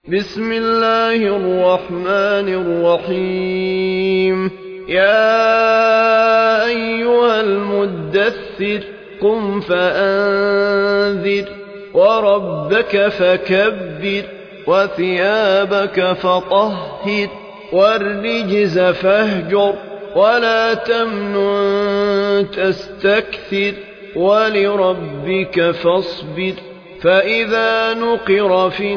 بسم الله الرحمن الرحيم يا أيها المدثر قم فأنذر وربك فكبر وثيابك فطهر والرجز فاهجر ولا تمنن تستكثر ولربك فاصبر فإذا نقر في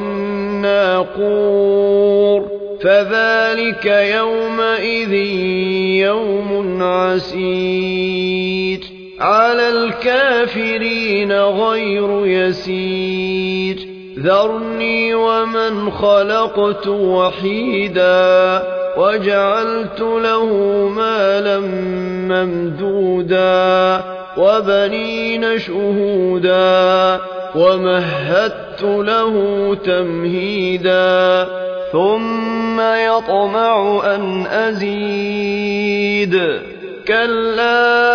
الناقور فذلك يومئذ يوم عسير على الكافرين غير يسير ذرني ومن خلقت وحيدا وجعلت له مالا ممدودا وبنين شهودا ومهدت له تمهيدا ثم يطمع أن أزيد كلا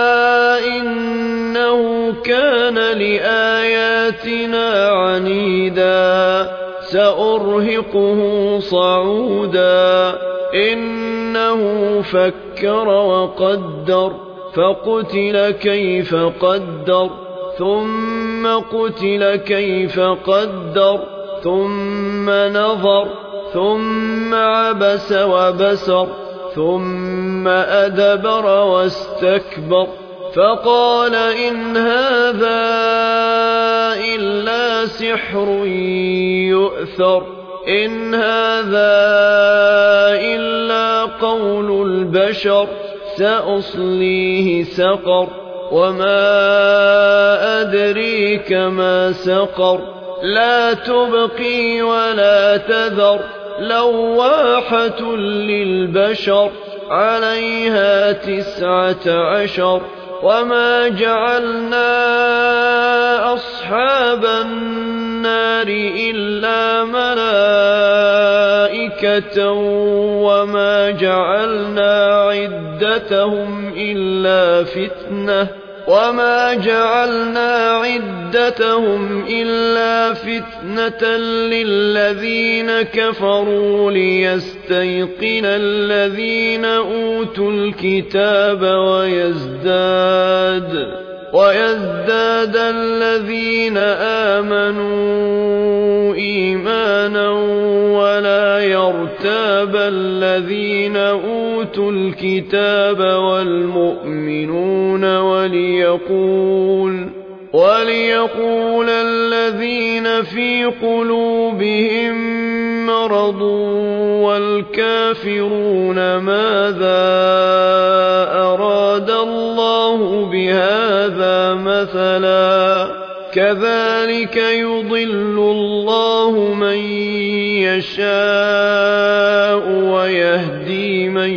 إنه كان لآياتنا عنيدا سأرهقه صعودا إنه فكر وقدر فقتل كيف قدر ثم قتل كيف قدر ثم نظر ثم عبس وبسر ثم أدبر واستكبر فقال إن هذا إلا سحر يؤثر إن هذا إلا قول البشر سأصليه سقر وما أدريك ما سقر لا تبقي ولا تذر لواحة للبشر عليها 19 وما جعلنا أصحاب النار إلا ملائكة وما جعلنا عدتهم إلا فتنة للذين كفروا ليستيقن الذين أوتوا الكتاب ويزداد الذين آمنوا إيمانا ولا يرتاب الذين أوتوا الكتاب والمؤمنون وليقول الذين في قلوبهم مرض والكافرون ماذا أراد الله بهذا مثلا كذلك يضل الله من يشاء ويهدي من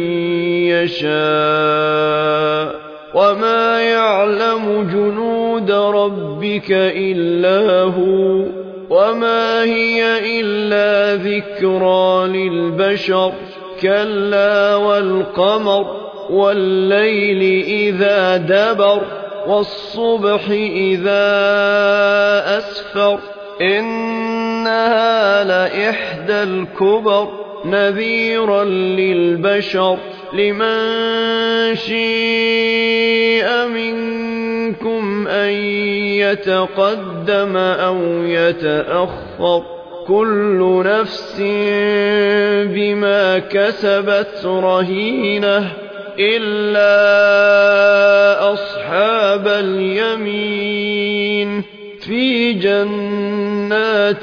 يشاء وما يعلم جنود ربك إلا هو وما هي إلا ذكرى للبشر كلا والقمر والليل إذا دبر والصبح إذا أسفر إنها لإحدى الكبر نذيرا للبشر لمن شيء منكم أن يتقدم أو يتأخر كل نفس بما كسبت رهينة إلا أصحاب اليمين في جنات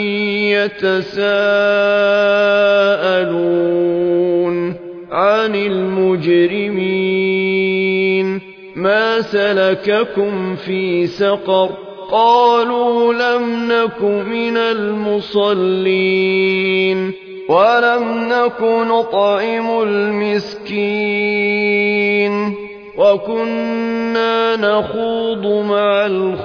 يتساءلون عن المجرمين ما سلككم في سقر قالوا لم نك من المصلين ولم نك نطعم المسكين وكنا نخوض مع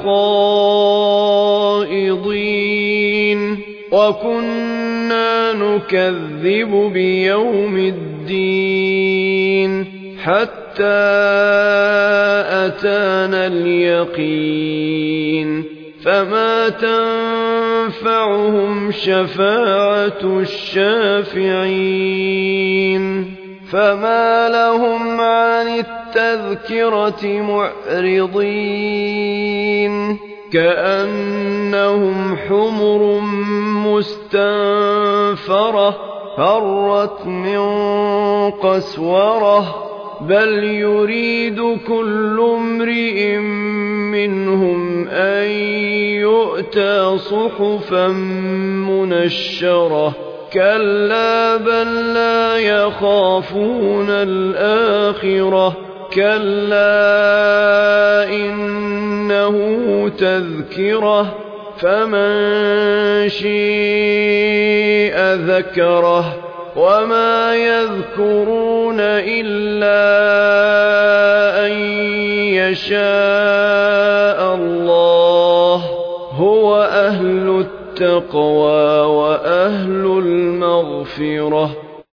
الخائضين وكنا نكذب بيوم الدين حتى أتانا اليقين فما تنفعهم شفاعة الشافعين فما لهم عن التذكرة معرضين كأنهم حمر مستنفرة فرت من قسورة بل يريد كل امرئ منهم أن يؤتى صحفا منشرة كلا بل لا يخافون الآخرة كلا إنه تذكرة فمن شيء ذكره وما يذكرون إلا أن يشاء الله هو أهل التقوى وأهل المغفرة